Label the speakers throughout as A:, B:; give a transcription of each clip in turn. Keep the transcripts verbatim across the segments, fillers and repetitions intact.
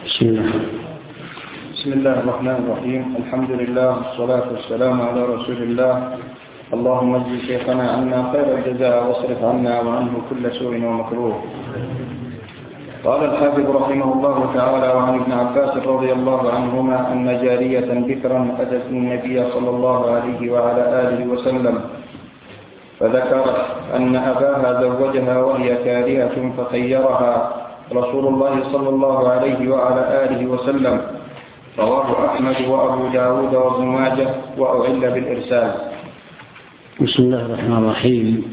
A: بسم الله
B: بسم الله الرحمن الرحيم. الحمد لله والصلاة والسلام على رسول الله. اللهم اجزي شيخنا عنا خير الجزاء واصرف عنا وعنه كل سوء ومكروه. قال الحافظ رحمه الله تعالى: وعن ابن عباس رضي الله عنهما أن جارية بكرا أتت النبي صلى الله عليه وعلى آله وسلم فذكرت أن أباها زوجها وهي كارهة فخيرها رسول الله صلى الله عليه وعلى آله وسلم. رواه أحمد وأبو داود وابن ماجه وأعل بالإرسال.
A: بسم الله الرحمن الرحيم.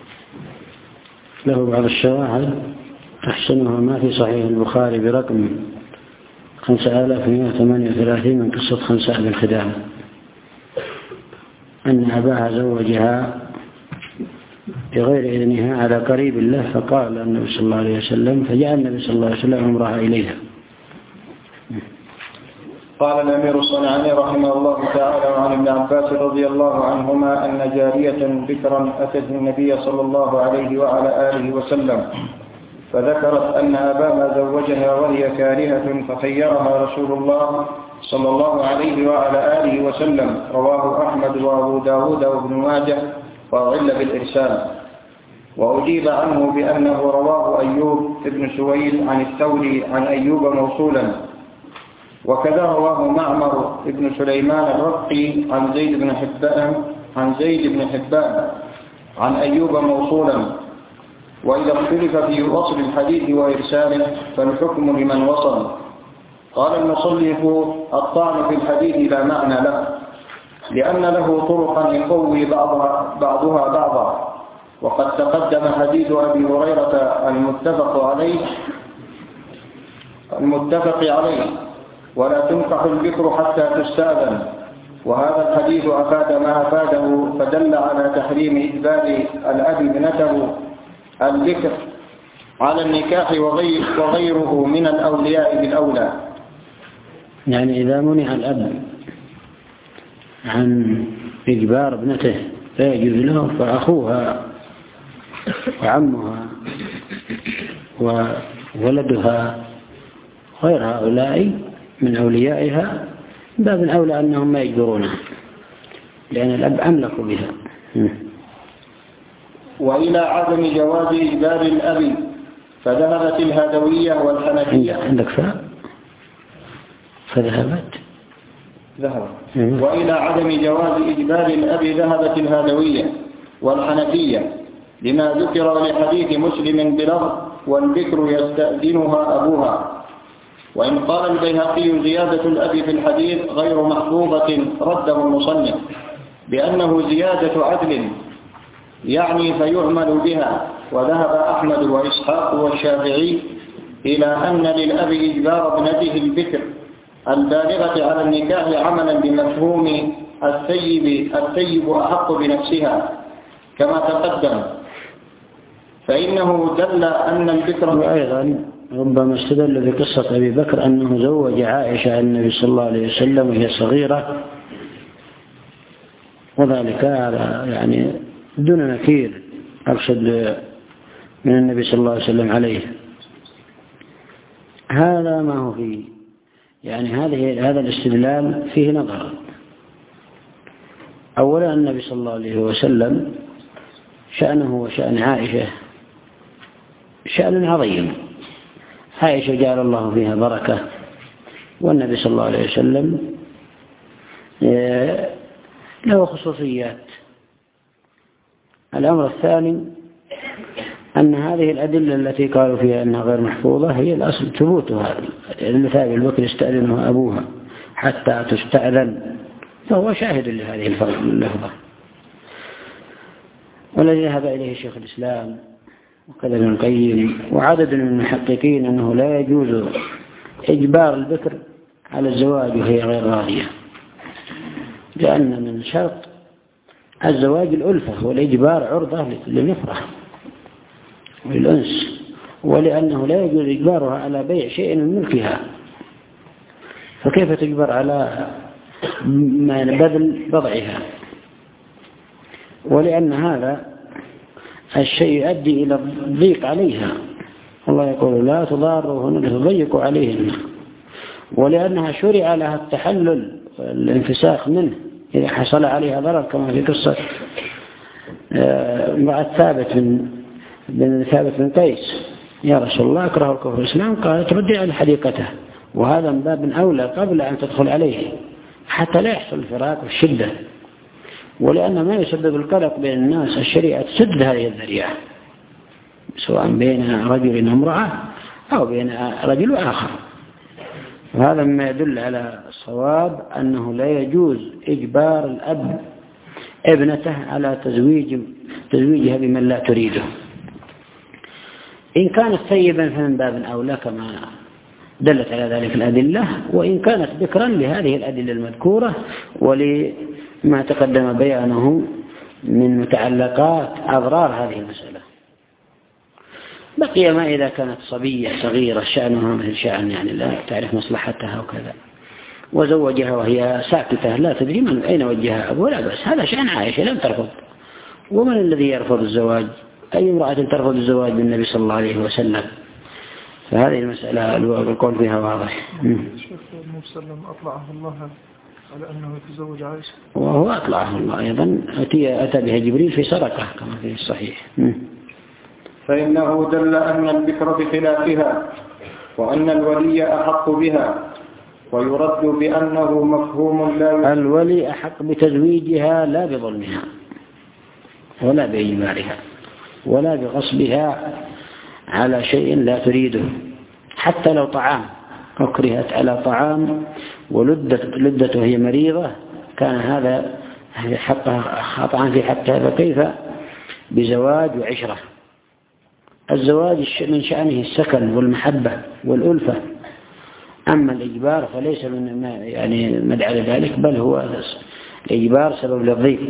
A: له بعض الشواهد أحسنها ما في صحيح البخاري برقم خمسة آلاف ومئة وثمانية وثلاثين من قصة خنساء بن خدامة أن أباها زوجها بغير إذنها على قريب له، فقال النبي صلى الله عليه وسلم فجاء النبي صلى الله عليه وسلم أمرها إليها.
B: قال الأمير الصنعاني رحمه الله تعالى: وعن ابن عباس رضي الله عنهما أن جارية بكرا أتت النبي صلى الله عليه وعلى آله وسلم فذكرت أن أباها زوجها وهي كارهة فخيرها رسول الله صلى الله عليه وعلى آله وسلم. رواه أحمد وأبو داود وابن ماجه وأعل بالإرسال. وأجيب عنه بأنه رواه أيوب بن سويد عن الثوري عن أيوب موصولا، وكذا رواه معمر بن سليمان الرقي عن زيد بن حبان عن زيد بن حبان عن أيوب موصولا. وإذا اختلف في وصل الحديث وإرساله فالحكم لمن وصل. قال المصنف: الطعن في الحديث لا معنى له، لأن له طرقا يقوي بعضها, بعضها بعضا. وقد تقدم حديث أبي هريرة المتفق عليه المتفق عليه ولا تنكح البكر حتى تستأذن، وهذا الحديث أفاد ما أفاده فدل على تحريم إجبار الأب ابنته البكر على النكاح وغير وغيره من الأولياء بالأولى.
A: يعني إذا منع الأب عن إجبار ابنته لا يجوز له، فأخوها وعمها وولدها غير هؤلاء من أوليائها باب الأولى أنهم ما يجبرونها، لأن الأب أملك بها.
B: وإلى عدم جواز إجبار الأب فذهبت الهدوية والحنفية.
A: عندك فاء فذهبت
B: ذهب. وإلى عدم جواز إجبار الأب ذهبت الهدوية والحنفية لما ذكر لحديث مسلم بلفظ: والبكر يستأذنها أبوها. وإن قال البيهقي زيادة الأب في الحديث غير محفوظة رده المصنف بأنه زيادة عدل يعني فيعمل بها. وذهب أحمد وإسحاق والشافعي إلى أن للأب إجبار ابنته البكر البالغة على النكاح عملا بمفهوم الثيب الثيب أحق بنفسها كما تقدم، فإنه دل أن البكر.
A: وأيضا ربما استدل بقصة أبي بكر أنه زوج عائشة النبي صلى الله عليه وسلم وهي صغيرة، وذلك على يعني دون نكير أقصد من النبي صلى الله عليه وسلم عليه. هذا ما هو فيه، يعني هذه هذا الاستدلال فيه نظر. أولا النبي صلى الله عليه وسلم شأنه وشأن عائشة شأن عظيم. عائشة جعل الله فيها بركة، والنبي صلى الله عليه وسلم له خصوصيات. الأمر الثاني أن هذه الأدلة التي قالوا فيها أنها غير محفوظة هي الأصل ثبوتها. المثال البكر يستأذنها أبوها حتى تستأذن، فهو شاهد لهذه اللفظة. والذي ذهب إليه شيخ الإسلام وكذا ابن القيم وعدد من المحققين أنه لا يجوز إجبار البكر على الزواج وهي غير راضية، لأن من شرط الزواج الألفة، والإجبار عرضة للنفرة والأنس، ولأنه لا يجوز إجبارها على بيع شيء من ملكها، فكيف تجبر على بذل بضعها؟ ولأن هذا الشيء يؤدي إلى الضيق عليها. الله يقول: لا تضاروهن لتضيقوا عليهن. ولأنها شرع لها التحلل والانفساخ منه إذا حصل عليها ضرر، كما في قصة امرأة ثابت بن بن ثابت بن قيس: يا رسول الله أكره الكفر الإسلام، قال تردي على حديقته، وهذا من باب أولى قبل أن تدخل عليه حتى لا يحصل الفراق والشدة. ولأن ما يسبب القلق بين الناس الشريعة تسد هذه الذريعة، سواء بين رجل وامرأة أو بين رجل وآخر. وهذا ما يدل على الصواب أنه لا يجوز إجبار الأب ابنته على تزويج تزويجها بمن لا تريده. إن كانت ثيبا فمن باب أولى كما دلت على ذلك الأدلة، وإن كانت بكرا لهذه الأدلة المذكورة ولما تقدم بيانه من متعلقات أضرار هذه المسألة. بقي ما إذا كانت صبية صغيرة شأنها مثل شأن يعني لا تعرف مصلحتها وكذا، وزوجها وهي ساكتة لا تدري من أين وجهها أبوه، لا بس هذا شأن عائشة لم ترفض. ومن الذي يرفض الزواج؟ أي امرأة ترفض الزواج بالنبي صلى الله عليه وسلم؟ فهذه المسألة القول فيها واضح.
C: الشيخ النبي صلى الله عليه وسلم أطلعه الله على أنه يتزوج عائشة،
A: وهو أطلعه الله أيضا، أتي أتى بها جبريل في سرقة كما في الصحيح.
B: فإنه دل أن البكر بخلافها، وأن الولي أحق بها، ويرد بأنه مفهوم لا
A: الولي أحق بتزويجها لا بظلمها ولا بإجبارها ولا بغصبها على شيء لا تريده، حتى لو طعام أكرهت على طعام ولدت لدته هي مريضة كان هذا حقها خطأ في حقها، فكيف بزواج وعشرة؟ الزواج من شأنه السكن والمحبة والألفة، أما الإجبار فليس من يعني مدعى لذلك، بل هو الإجبار سبب للضيق.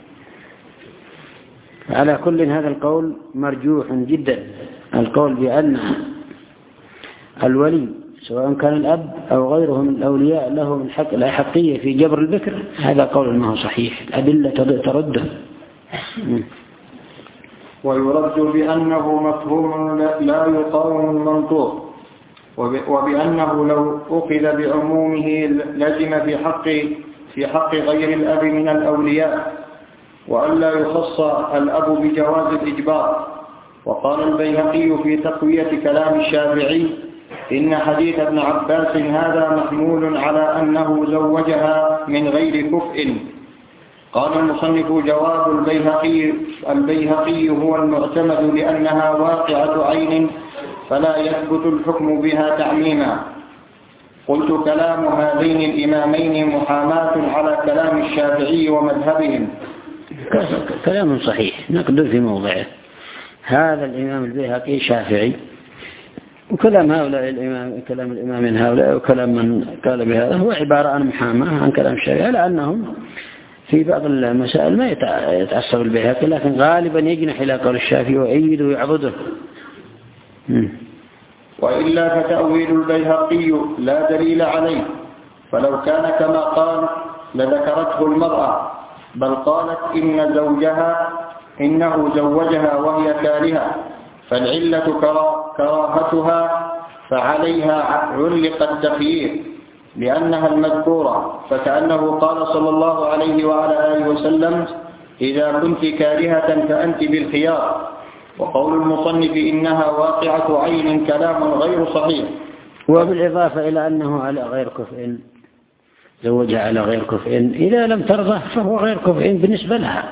A: على كل هذا القول مرجوح جدا، القول بأن الولي سواء كان الأب أو غيره من الأولياء له من حق الأحقية في جبر البكر، هذا قول ما هو صحيح، الأدلة ترده.
B: ويرد بأنه مفهوم لا يقاوم المنطوق، وبأنه لو أخذ بعمومه لزم في حق في حق غير الأب من الأولياء، وألا يخص الأب بجواز الإجبار. وقال البيهقي في تقوية كلام الشافعي: إن حديث ابن عباس هذا محمول على أنه زوجها من غير كفء. قال المصنف: جواب البيهقي البيهقي هو المعتمد لأنها واقعة عين فلا يثبت الحكم بها تعميما. قلت: كلام هذين الإمامين محاماة على كلام الشافعي ومذهبهم.
A: كلام صحيح نقدر في موضعه. هذا الإمام البيهقي شافعي، وكلام هؤلاء الإمام كلام الإمام من هؤلاء وكلام من قال بهذا هو عبارة عن محاماة عن كلام الشافعي، لأنهم في بعض المسائل ما يتعصب البيهقي، لكن غالبا يجنح إلى قول الشافعي ويعيد ويعبده.
B: وإلا فتأويل البيهقي لا دليل عليه، فلو كان كما قال لذكرته المرأة، بل قالت إن زوجها إنه زوجها وهي كارهة، فالعلة كراهتها، فعليها علق التخيير لأنها المذكورة، فكأنه قال صلى الله عليه وعلى آله وسلم: إذا كنت كارهة فأنت بالخيار. وقول المصنف إنها واقعة عين كلام غير صحيح.
A: وبالإضافة إلى أنه على غير كفء، زوجها على غير كفء، إذا لم ترضى فهو غير كفء بالنسبة لها،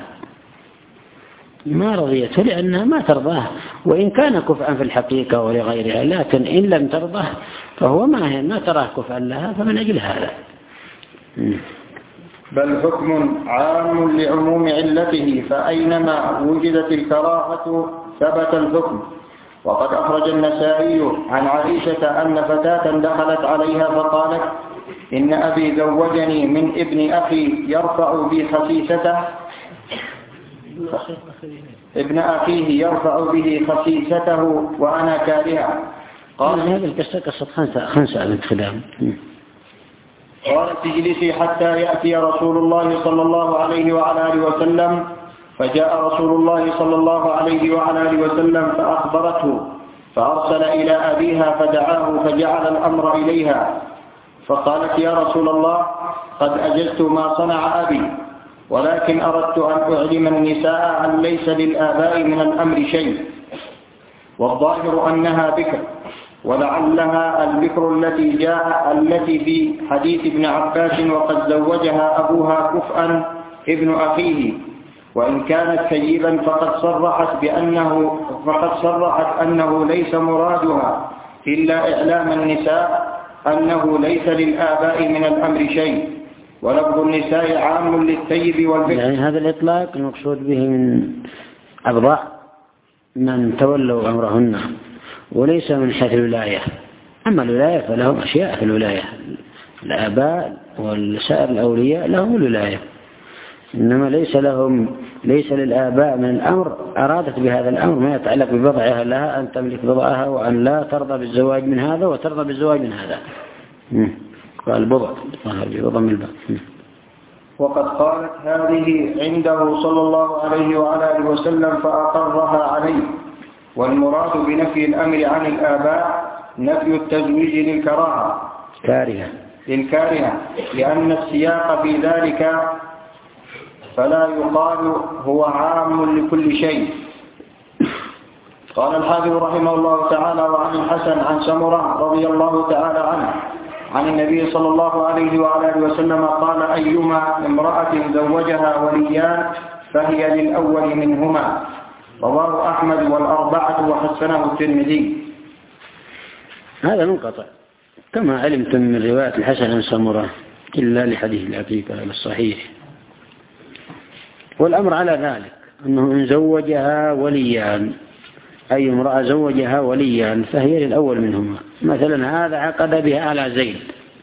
A: ما رضيته لأنها ما ترضاه، وإن كان كفءا في الحقيقة ولغيرها، لكن إن لم ترضى فهو ما هي ما تراه كفءا لها، فمن أجل هذا.
B: بل حكم عام لعموم علته، فأينما وجدت الكراهة ثبت الحكم. وقد أخرج النسائي عن عائشة أن فتاة دخلت عليها فقالت: إن أبي زوجني من ابن أخي يرفع بي خسيسته ابن أخيه يرفع به خسيسته وأنا كارهة.
A: قال هذه القصة قصة خنسة خنسة بنت خدام.
B: قالت: اجلسي حتى يأتي رسول الله صلى الله عليه وعلى آله وسلم. فجاء رسول الله صلى الله عليه وعلى آله وسلم فأخبرته، فأرسل إلى أبيها فدعاه فجعل الأمر إليها. فقالت يا رسول الله قد أجزت ما صنع أبي، ولكن أردت أن أعلم النساء أن ليس للآباء من الأمر شيء، والظاهر أنها بكر، ولعلها البكر التي جاء التي في حديث ابن عباس وقد زوجها أبوها كفءا ابن أخيه، وإن كانت ثيبا فقد صرحت بأنه فقد صرحت أنه ليس مرادها إلا إعلام النساء أنه ليس للآباء من الأمر شيء، ولفظ النساء عام للثيب والبكر.
A: يعني هذا الإطلاق المقصود به من أبضاع من تولوا أمرهن، وليس من حيث الولاية. أما الولاية فلهم أشياء في الولاية، الآباء والسائر الأولياء لهم الولاية، إنما ليس لهم ليس للآباء من الأمر. أرادت بهذا الأمر ما يتعلق ببضعها لها أن تملك بضعها وأن لا ترضى بالزواج من هذا وترضى بالزواج من هذا. قال بضع بضع من الباب.
B: وقد قالت هذه عنده صلى الله عليه وعلى آله وسلم فأقرها عليه. والمراد بنفي الأمر عن الآباء نفي التزويج للكراهة
A: كارهة
B: للكارهة لأن السياق في ذلك فلا يقال هو عام لكل شيء. قال الحافظ رحمه الله تعالى وعن الحسن عن سمرة رضي الله تعالى عنه عن النبي صلى الله عليه وعلى آله وسلم قال أيما امرأة زوجها وليان فهي للأول منهما. رواه أحمد والأربعة وحسنه الترمذي.
A: هذا منقطع كما علمتم من رواية الحسن عن سمرة إلا لحديث العقيقة الصحيح. والأمر على ذلك أنه إن زوجها وليان، أي امرأة زوجها وليان فهي للأول منهما. مثلا هذا عقد بها على زيد،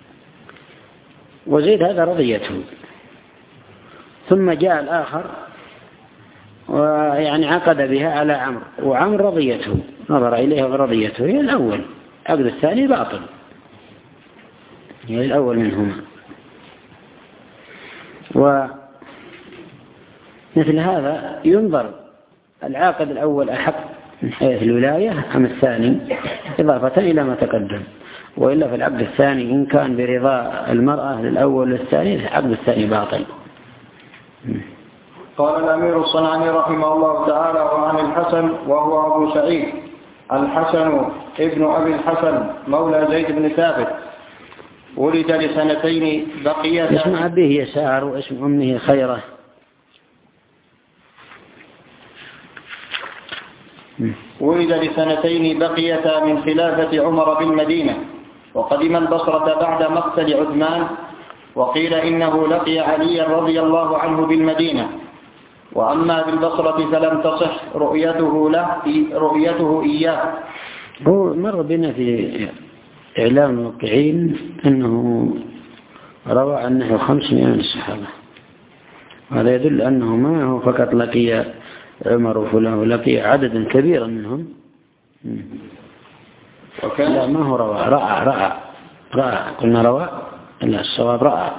A: وزيد هذا رضيته، ثم جاء الآخر ويعني عقد بها على عمرو، وعمرو رضيته، نظر إليها ورضيته، هي الأول. عقد الثاني باطل، هي الأول منهما. ومثل هذا ينظر العاقد الأول أحق من حيث الولاية أم الثاني، إضافة إلى ما تقدم. وإلا في العقد الثاني إن كان برضا المرأة للأول والثاني العقد الثاني باطل.
B: قال الأمير الصنعاني رحمه الله تعالى وعن الحسن وهو أبو سعيد الحسن ابن أبي الحسن مولى زيد بن ثابت، ولد لسنتين بقية.
A: اسم أبيه يسار واسم أمه خيرة.
B: ولد لسنتين بقية من خلافة عمر بالمدينة، وقدم البصرة بعد مقتل عثمان، وقيل إنه لقي عليا رضي الله عنه بالمدينة. وأما بالبصرة فلم تصح رؤيته له رؤيته إياه.
A: هو مر بنا في إعلام الموقعين أنه روى عنه خمسمائة من الصحابة، هذا يدل أنه ما هو فقط لقي عمر وفلان، ولقي عددا كبيرا منهم. لا ما هو روى، رأى رأى رأى قلنا روى، لا الصواب رأى.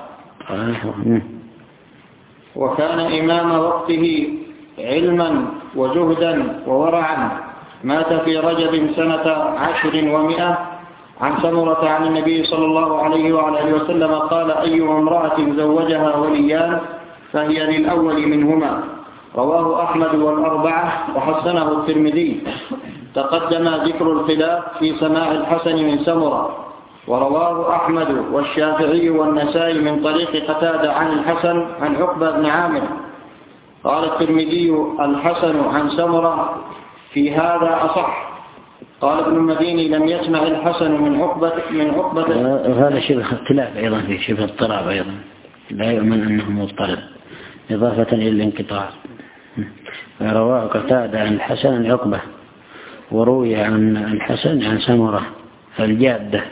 B: وكان إمام وقته علما وجهدا وورعا. مات في رجب سنة عشر ومئة. عن سمرة عن النبي صلى الله عليه وعلى آله وسلم قال أي امرأة زوجها وليان فهي للأول منهما. رواه أحمد والأربعة وحسنه الترمذي. تقدم ذكر الخلاف في سماع الحسن من سمرة، ورواه أحمد والشافعي والنسائي من طريق قتادة عن الحسن عن عقبة بن عامر. قال الترمذي الحسن عن سمرة في هذا أصح. قال ابن المديني لم يسمع الحسن من عقبة من عقبة.
A: هذا شبه اختلاف أيضا، في شبه اضطراب أيضا، لا يؤمن أنه مضطرب إضافة إلى الانقطاع. رواه قتادة عن الحسن عن عقبة، وروي عن الحسن عن سمرة الجادة.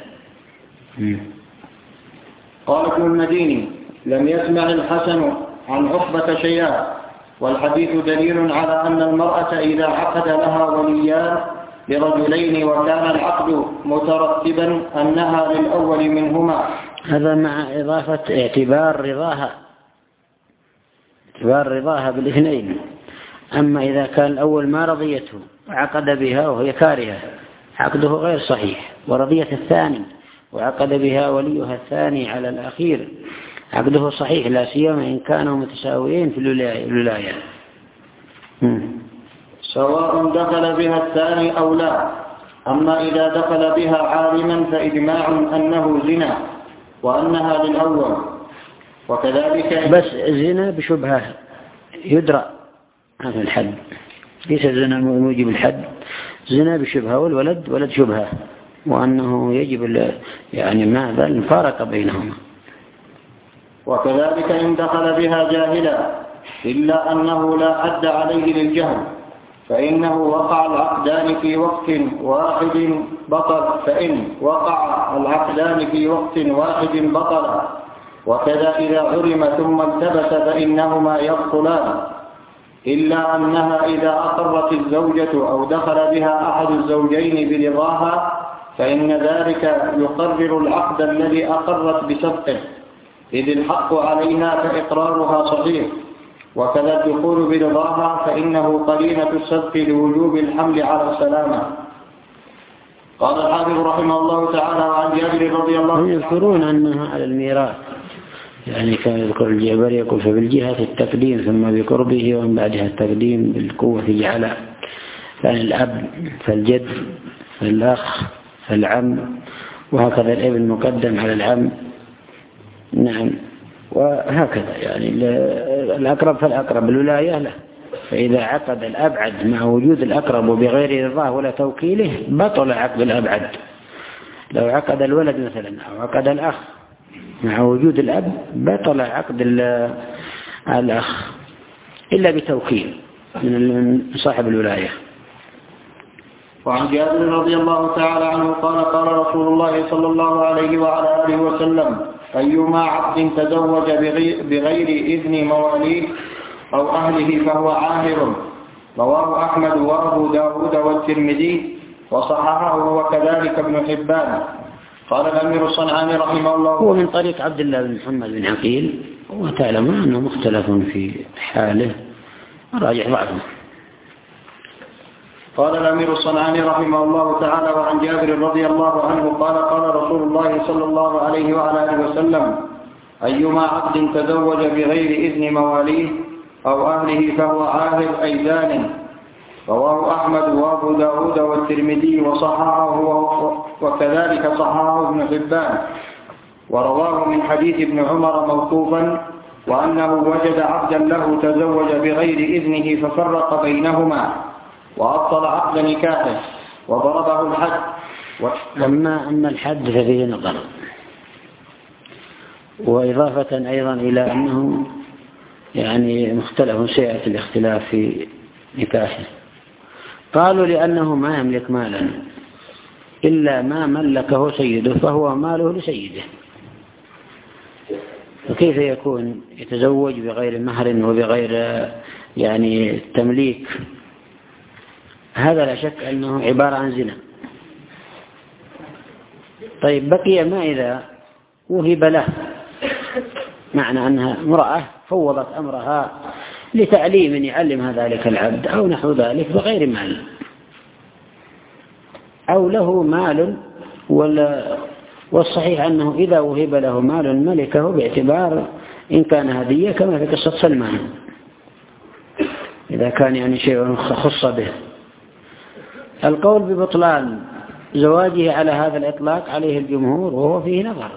B: قال ابن المديني لم يسمع الحسن عن عقبة شيئا، والحديث دليل على أن المرأة إذا عقد لها وليان لرجلين وكان العقد مترتبا أنها للأول منهما.
A: هذا مع إضافة اعتبار رضاها اعتبار رضاها بالاثنين. أما إذا كان الأول ما رضيته وعقد بها وهي كارهة عقده غير صحيح، ورضية الثاني وعقد بها وليها الثاني على الأخير عقده صحيح، لا سيما إن كانوا متساويين في الولاية.
B: سواء دخل بها الثاني أو لا. أما إذا دخل بها عالما فإجماع أنه زنا وأنها للأول. وكذلك
A: بس زنا بشبهة يدرى هذا الحد، ليس زنا موجب الحد، زنا بشبهة، والولد ولد شبهة، وأنه يجب يعني ماذا المفارقة بينهما.
B: وكذلك إن دخل بها جاهلا إلا أنه لا حد عليه للجهل، فإنه وقع العقدان في وقت واحد بطل فإن وقع العقدان في وقت واحد بطل. وكذا إذا علم ثم التبس فإنهما يبطلان، إلا أنها إذا أقرت الزوجة أو دخل بها أحد الزوجين برضاها فإن ذلك يقرر العقد الذي أقرت بسبقه، إذ الحق عليها فإقرارها صحيح. وكذا الدخول برضاها فإنه قرينة السبق لوجوب الحمل على السلامة. قال الحافظ رحمه الله تعالى عن جابر رضي الله عنه
A: يذكرون أنها على الميراث، يعني كان يذكر الجابر يقول فبالجهة التقديم ثم بقربه ومن بعدها التقديم بالقوة جعل، يعني الأب فالجد فالأخ فالعم، وهكذا الابن مقدم على العم. نعم، وهكذا يعني الأقرب فالأقرب الولاية له. فإذا عقد الأبعد مع وجود الأقرب وبغير رضاه ولا توكيله بطل عقد الأبعد. لو عقد الولد مثلا أو عقد الأخ مع وجود الأب بطل عقد الأخ إلا بتوكيل من صاحب الولاية.
B: وعن جابر رضي الله تعالى عنه قال قال رسول الله صلى الله عليه وعلى آله وسلم أيما عبد تزوج بغير إذن مواليه أو أهله فهو عاهر. رواه أحمد وأبو داود والترمذي وصححه وكذلك ابن حبان. قال الأمير الصنعاني رحمه الله
A: هو من طريق عبد الله بن محمد بن عقيل، وتعلمون أنه مختلف في حاله راجع ضعفه.
B: قال الأمير الصنعاني رحمه الله تعالى وعن جابر رضي الله عنه قال قال رسول الله صلى الله عليه وعلى آله وسلم أيما عبد تزوج بغير إذن مواليه أو أهله فهو عاهر أي زان. رواه أحمد وأبو داود والترمذي وصححه وكذلك صححه ابن حبان. ورواه من حديث ابن عمر موقوفا وأنه وجد عبدا له تزوج بغير إذنه ففرق بينهما وأبطل عقد نكاحه وضربه الحد.
A: أما أما الحد ففيه نظر، وإضافة أيضا إلى أنه يعني مختلف سيئة الاختلاف في نكاحه. قالوا لأنه ما يملك مالا إلا ما ملكه سيده فهو ماله لسيده، فكيف يكون يتزوج بغير مهر وبغير يعني تمليك؟ هذا لا شك أنه عبارة عن زنا. طيب بقي ما إذا وهب له، معنى أنها امرأة فوضت أمرها لتعليم يعلمها ذلك العبد أو نحو ذلك بغير مال، أو له مال، والصحيح أنه إذا وهب له مال ملكه باعتبار إن كان هدية كما في قصة سلمان، إذا كان يعني شيء خص به. القول ببطلان زواجه على هذا الإطلاق عليه الجمهور وهو فيه نظر،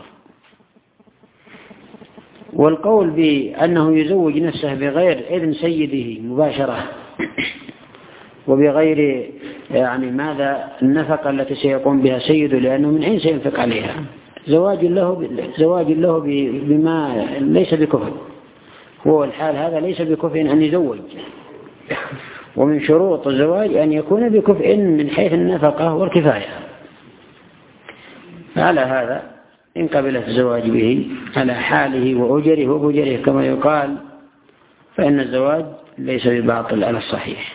A: والقول بأنه يزوج نفسه بغير إذن سيده مباشرة وبغير يعني ماذا النفقة التي سيقوم بها سيده لأنه من حين سينفق عليها، زواج له زواج له بما ليس بكفء، هو الحال هذا ليس بكفء أن يزوج. ومن شروط الزواج أن يكون بكفء من حيث النفقة والكفاية. فعلى هذا إن قبلت الزواج به على حاله وأجره وبجره كما يقال فإن الزواج ليس بباطل على الصحيح.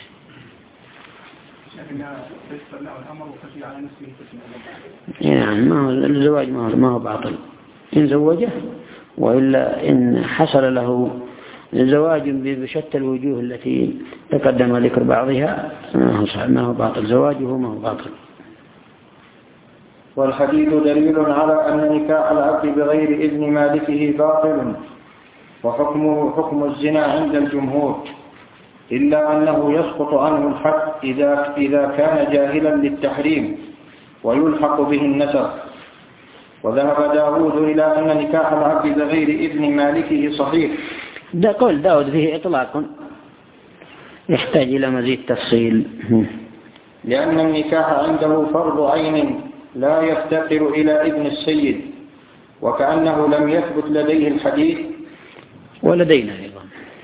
A: يعني ما هو الزواج ما هو باطل إن زوجه، وإلا إن حصل له زواج بشتى الوجوه التي تقدم ذكر بعضها ما هو باطل، زواجه ما هو باطل.
B: والحديث دليل على أن نكاح العبد بغير إذن مالكه باطل، وحكمه حكم الزنا عند الجمهور، إلا أنه يسقط عنه الحد إذا, إذا كان جاهلا للتحريم ويلحق به النسب. وذهب داود إلى أن نكاح العبد بغير إذن مالكه صحيح.
A: ده قول داود فيه إطلاق يحتاج إلى مزيد تفصيل،
B: لأن النكاح عنده فرض عين لا يفتقر إلى إذن السيد، وكأنه لم يثبت لديه الحديث
A: ولدينا أيضا.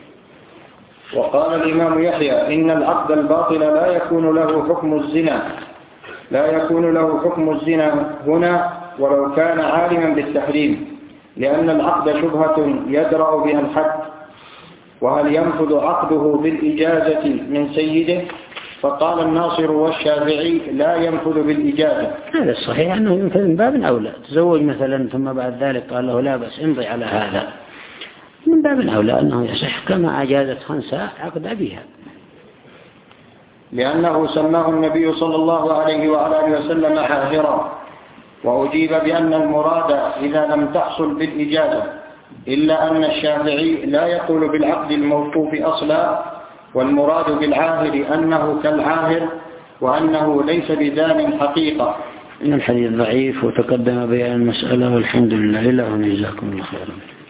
B: وقال الإمام يحيى إن العقد الباطل لا يكون له حكم الزنا لا يكون له حكم الزنا هنا ولو كان عالما بالتحريم، لأن العقد شبهة يدرأ بها الحد، وهل ينفذ عقده بالإجازة من سيده؟ فقال الناصر والشافعي لا ينفذ بالإجازة.
A: هذا الصحيح أنه ينفذ من باب أولى. تزوج مثلا ثم بعد ذلك قال له لا بس امضي على هذا، من باب أولى أنه يصح كما أجازت خنساء عقد أبيها،
B: لأنه سماه النبي صلى الله عليه وعلى آله وسلم حاهرا. وأجيب بأن المراد إذا لم تحصل بالإجازة، إلا أن الشافعي لا يقول بالعقد الموقوف أصلا، والمراد بالعاهر أنه كالعاهر وأنه ليس بزان حقيقة.
A: إن الحديث ضعيف وتقدم بيان المسألة، والحمد لله. إله جزاكم الله خيرا.